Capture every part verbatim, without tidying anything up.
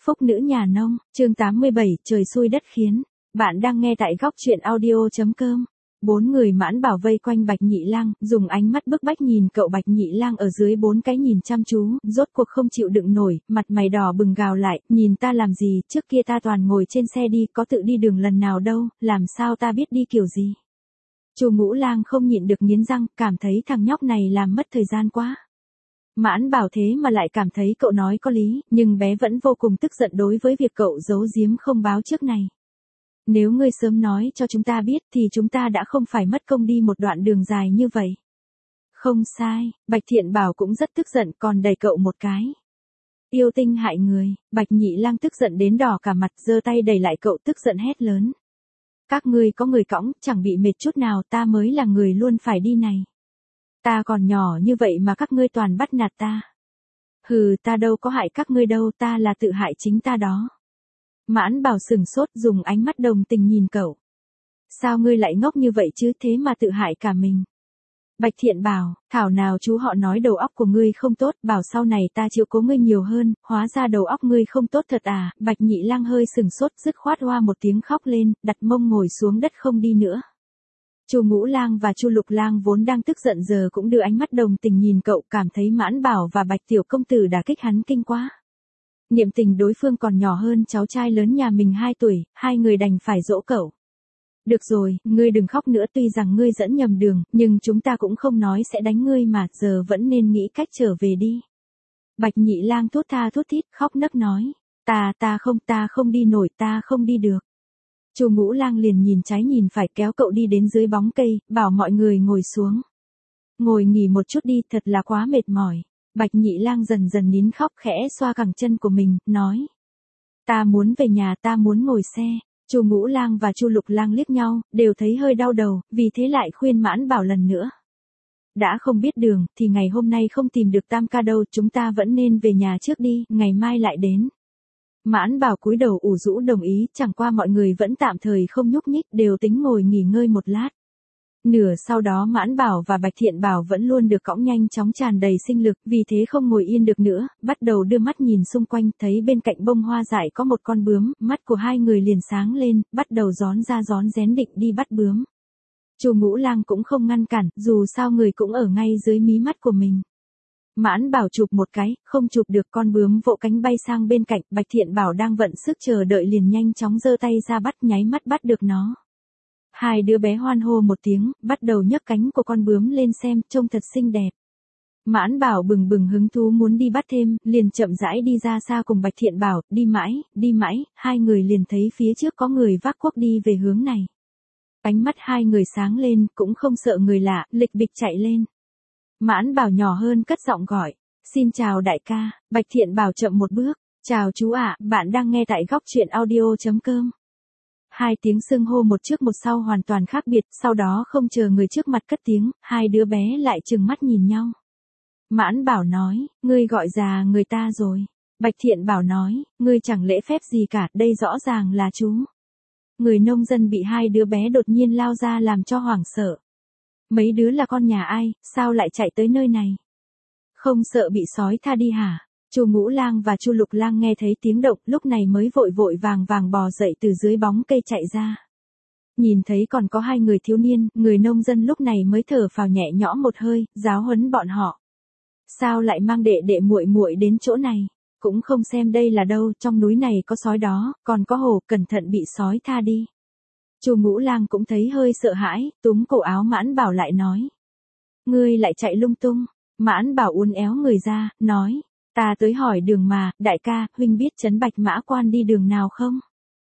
Phúc nữ nhà nông, chương tám mươi bảy, trời xui đất khiến. Bạn đang nghe tại góc truyện audio.com. Bốn người Mãn Bảo vây quanh Bạch Nhị Lang, dùng ánh mắt bức bách nhìn cậu. Bạch Nhị Lang ở dưới bốn cái nhìn chăm chú, rốt cuộc không chịu đựng nổi, mặt mày đỏ bừng gào lại, nhìn ta làm gì, trước kia ta toàn ngồi trên xe đi, có tự đi đường lần nào đâu, làm sao ta biết đi kiểu gì. Chu Ngũ Lang không nhịn được nghiến răng, cảm thấy thằng nhóc này làm mất thời gian quá. Mãn Bảo thế mà lại cảm thấy cậu nói có lý, nhưng bé vẫn vô cùng tức giận đối với việc cậu giấu giếm không báo trước này. Nếu ngươi sớm nói cho chúng ta biết thì chúng ta đã không phải mất công đi một đoạn đường dài như vậy. Không sai, Bạch Thiện Bảo cũng rất tức giận còn đẩy cậu một cái. Yêu tinh hại người, Bạch Nhị Lang tức giận đến đỏ cả mặt, giơ tay đẩy lại cậu tức giận hét lớn. Các ngươi có người cõng, chẳng bị mệt chút nào, ta mới là người luôn phải đi này. Ta còn nhỏ như vậy mà các ngươi toàn bắt nạt ta. Hừ, ta đâu có hại các ngươi đâu, ta là tự hại chính ta đó. Mãn Bảo sừng sốt, dùng ánh mắt đồng tình nhìn cậu. Sao ngươi lại ngốc như vậy chứ, thế mà tự hại cả mình. Bạch Thiện Bảo, thảo nào chú họ nói đầu óc của ngươi không tốt, bảo sau này ta chiếu cố ngươi nhiều hơn, hóa ra đầu óc ngươi không tốt thật à. Bạch Nhị Lang hơi sừng sốt, dứt khoát hoa một tiếng khóc lên, đặt mông ngồi xuống đất không đi nữa. Chu Ngũ Lang và Chu Lục Lang vốn đang tức giận giờ cũng đưa ánh mắt đồng tình nhìn cậu, cảm thấy Mãn Bảo và Bạch Tiểu Công Tử đả kích hắn kinh quá. Niệm tình đối phương còn nhỏ hơn cháu trai lớn nhà mình hai tuổi, hai người đành phải dỗ cậu. Được rồi, ngươi đừng khóc nữa, tuy rằng ngươi dẫn nhầm đường, nhưng chúng ta cũng không nói sẽ đánh ngươi mà, giờ vẫn nên nghĩ cách trở về đi. Bạch Nhị Lang thút tha thút thít, khóc nấc nói. Ta, ta không, ta không đi nổi, ta không đi được. Chu Ngũ Lang liền nhìn trái nhìn phải kéo cậu đi đến dưới bóng cây, bảo mọi người ngồi xuống. Ngồi nghỉ một chút đi, thật là quá mệt mỏi. Bạch Nhị Lang dần dần nín khóc, khẽ xoa cẳng chân của mình, nói. Ta muốn về nhà, ta muốn ngồi xe. Chu Ngũ Lang và Chu Lục Lang liếc nhau, đều thấy hơi đau đầu, vì thế lại khuyên Mãn Bảo lần nữa. Đã không biết đường, thì ngày hôm nay không tìm được Tam ca đâu, chúng ta vẫn nên về nhà trước đi, ngày mai lại đến. Mãn Bảo cúi đầu ủ rũ đồng ý, chẳng qua mọi người vẫn tạm thời không nhúc nhích, đều tính ngồi nghỉ ngơi một lát. Nửa sau đó Mãn Bảo và Bạch Thiện Bảo vẫn luôn được cõng nhanh chóng tràn đầy sinh lực, vì thế không ngồi yên được nữa, bắt đầu đưa mắt nhìn xung quanh, thấy bên cạnh bông hoa dại có một con bướm, mắt của hai người liền sáng lên, bắt đầu rón ra rón rén định đi bắt bướm. Chu Ngũ Lang cũng không ngăn cản, dù sao người cũng ở ngay dưới mí mắt của mình. Mãn Bảo chụp một cái, không chụp được, con bướm vỗ cánh bay sang bên cạnh, Bạch Thiện Bảo đang vận sức chờ đợi liền nhanh chóng giơ tay ra bắt, nháy mắt bắt được nó. Hai đứa bé hoan hô một tiếng, bắt đầu nhấc cánh của con bướm lên xem, trông thật xinh đẹp. Mãn Bảo bừng bừng hứng thú muốn đi bắt thêm, liền chậm rãi đi ra xa cùng Bạch Thiện Bảo, đi mãi, đi mãi, hai người liền thấy phía trước có người vác cuốc đi về hướng này. Ánh mắt hai người sáng lên, cũng không sợ người lạ, lịch bịch chạy lên. Mãn Bảo nhỏ hơn cất giọng gọi, xin chào đại ca. Bạch Thiện Bảo chậm một bước, chào chú ạ, bạn đang nghe tại góc truyện audio.com. Hai tiếng xưng hô một trước một sau hoàn toàn khác biệt, sau đó không chờ người trước mặt cất tiếng, hai đứa bé lại trừng mắt nhìn nhau. Mãn Bảo nói, ngươi gọi già người ta rồi. Bạch Thiện Bảo nói, ngươi chẳng lễ phép gì cả, đây rõ ràng là chú. Người nông dân bị hai đứa bé đột nhiên lao ra làm cho hoảng sợ. Mấy đứa là con nhà ai, sao lại chạy tới nơi này? Không sợ bị sói tha đi hả? Chu Ngũ Lang và Chu Lục Lang nghe thấy tiếng động, lúc này mới vội vội vàng vàng bò dậy từ dưới bóng cây chạy ra. Nhìn thấy còn có hai người thiếu niên, người nông dân lúc này mới thở phào nhẹ nhõm một hơi, giáo huấn bọn họ. Sao lại mang đệ đệ muội muội đến chỗ này? Cũng không xem đây là đâu, trong núi này có sói đó, còn có hổ, cẩn thận bị sói tha đi. Chu Ngũ Lang cũng thấy hơi sợ hãi, túm cổ áo Mãn Bảo lại nói. Ngươi lại chạy lung tung. Mãn Bảo uốn éo người ra, nói. Ta tới hỏi đường mà, đại ca, huynh biết trấn Bạch Mã Quan đi đường nào không?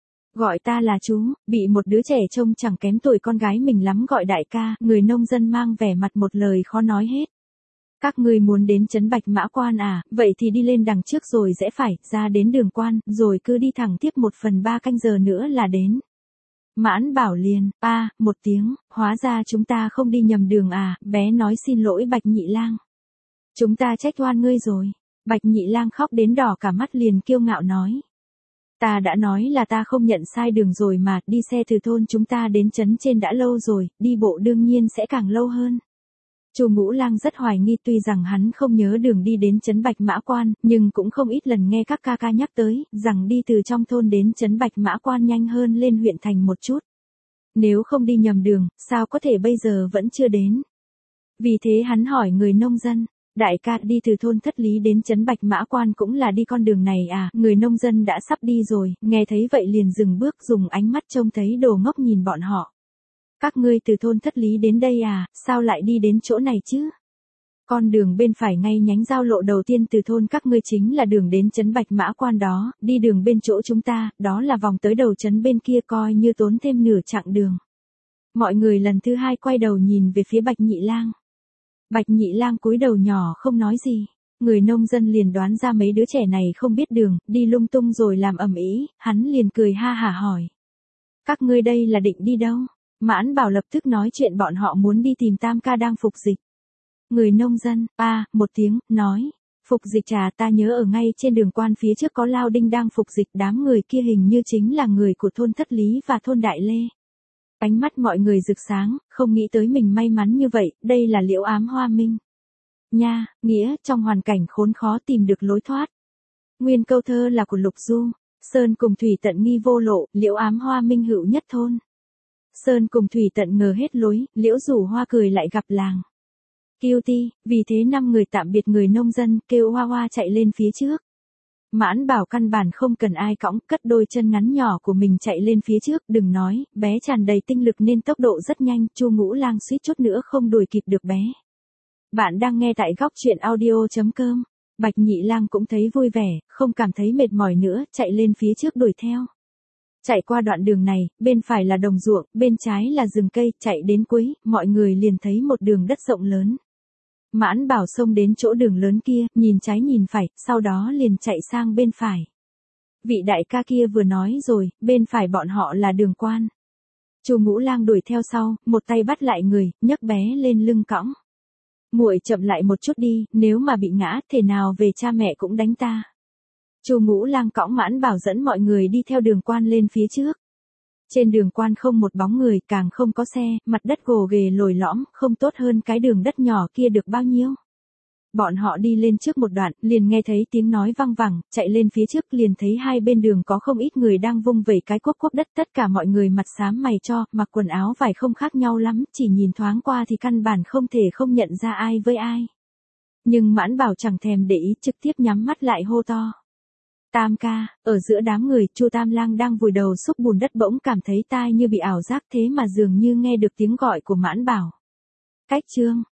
Gọi ta là chú, bị một đứa trẻ trông chẳng kém tuổi con gái mình lắm gọi đại ca, người nông dân mang vẻ mặt một lời khó nói hết. Các ngươi muốn đến trấn Bạch Mã Quan à, vậy thì đi lên đằng trước rồi rẽ phải, ra đến đường quan, rồi cứ đi thẳng tiếp một phần ba canh giờ nữa là đến. Mãn Bảo liền, a, một tiếng, hóa ra chúng ta không đi nhầm đường à, bé nói xin lỗi Bạch Nhị Lang. Chúng ta trách oan ngươi rồi. Bạch Nhị Lang khóc đến đỏ cả mắt liền kiêu ngạo nói. Ta đã nói là ta không nhận sai đường rồi mà, đi xe từ thôn chúng ta đến trấn trên đã lâu rồi, đi bộ đương nhiên sẽ càng lâu hơn. Chu Ngũ Lang rất hoài nghi, tuy rằng hắn không nhớ đường đi đến trấn Bạch Mã Quan, nhưng cũng không ít lần nghe các ca ca nhắc tới, rằng đi từ trong thôn đến trấn Bạch Mã Quan nhanh hơn lên huyện thành một chút. Nếu không đi nhầm đường, sao có thể bây giờ vẫn chưa đến? Vì thế hắn hỏi người nông dân, đại ca, đi từ thôn Thất Lý đến trấn Bạch Mã Quan cũng là đi con đường này à? Người nông dân đã sắp đi rồi, nghe thấy vậy liền dừng bước, dùng ánh mắt trông thấy đồ ngốc nhìn bọn họ. Các ngươi từ thôn Thất Lý đến đây à, sao lại đi đến chỗ này chứ? Con đường bên phải ngay nhánh giao lộ đầu tiên từ thôn các ngươi chính là đường đến trấn Bạch Mã Quan đó, đi đường bên chỗ chúng ta, đó là vòng tới đầu trấn bên kia, coi như tốn thêm nửa chặng đường. Mọi người lần thứ hai quay đầu nhìn về phía Bạch Nhị Lang. Bạch Nhị Lang cúi đầu nhỏ không nói gì. Người nông dân liền đoán ra mấy đứa trẻ này không biết đường, đi lung tung rồi làm ầm ĩ, hắn liền cười ha hả hỏi. Các ngươi đây là định đi đâu? Mãn Bảo lập tức nói chuyện, bọn họ muốn đi tìm Tam ca đang phục dịch. Người nông dân, a, à, một tiếng, nói. Phục dịch trà, ta nhớ ở ngay trên đường quan phía trước có Lao Đinh đang phục dịch, đám người kia hình như chính là người của thôn Thất Lý và thôn Đại Lê. Ánh mắt mọi người rực sáng, không nghĩ tới mình may mắn như vậy, đây là Liễu Ám Hoa Minh. Nha, nghĩa, trong hoàn cảnh khốn khó tìm được lối thoát. Nguyên câu thơ là của Lục Du, Sơn cùng thủy tận nghi vô lộ, Liễu Ám Hoa Minh hữu nhất thôn. Sơn cùng thủy tận ngờ hết lối, Liễu rủ hoa cười lại gặp làng. Kiêu ti, vì thế năm người tạm biệt người nông dân, kêu Hoa Hoa chạy lên phía trước. Mãn Bảo căn bản không cần ai cõng, cất đôi chân ngắn nhỏ của mình chạy lên phía trước, đừng nói, bé tràn đầy tinh lực nên tốc độ rất nhanh, Chu Ngũ Lang suýt chút nữa không đuổi kịp được bé. Bạn đang nghe tại góc truyện audio chấm com. Bạch Nhị Lang cũng thấy vui vẻ, không cảm thấy mệt mỏi nữa, chạy lên phía trước đuổi theo. Chạy qua đoạn đường này, bên phải là đồng ruộng, bên trái là rừng cây, chạy đến cuối, mọi người liền thấy một đường đất rộng lớn. Mãn Bảo xông đến chỗ đường lớn kia, nhìn trái nhìn phải, sau đó liền chạy sang bên phải. Vị đại ca kia vừa nói rồi, bên phải bọn họ là đường quan. Chu Ngũ Lang đuổi theo sau, một tay bắt lại người, nhấc bé lên lưng cõng. Muội chậm lại một chút đi, nếu mà bị ngã, thể nào về cha mẹ cũng đánh ta. Chu Ngũ Lang cõng Mãn Bảo dẫn mọi người đi theo đường quan lên phía trước. Trên đường quan không một bóng người, càng không có xe, mặt đất gồ ghề lồi lõm, không tốt hơn cái đường đất nhỏ kia được bao nhiêu. Bọn họ đi lên trước một đoạn, liền nghe thấy tiếng nói văng vẳng, chạy lên phía trước liền thấy hai bên đường có không ít người đang vung vẩy cái cuốc cuốc đất, tất cả mọi người mặt xám mày cho, mặc quần áo vải không khác nhau lắm, chỉ nhìn thoáng qua thì căn bản không thể không nhận ra ai với ai. Nhưng Mãn Bảo chẳng thèm để ý, trực tiếp nhắm mắt lại hô to. Tam ca, ở giữa đám người, Chu Tam Lang đang vùi đầu xúc bùn đất bỗng cảm thấy tai như bị ảo giác, thế mà dường như nghe được tiếng gọi của Mãn Bảo. Cách chương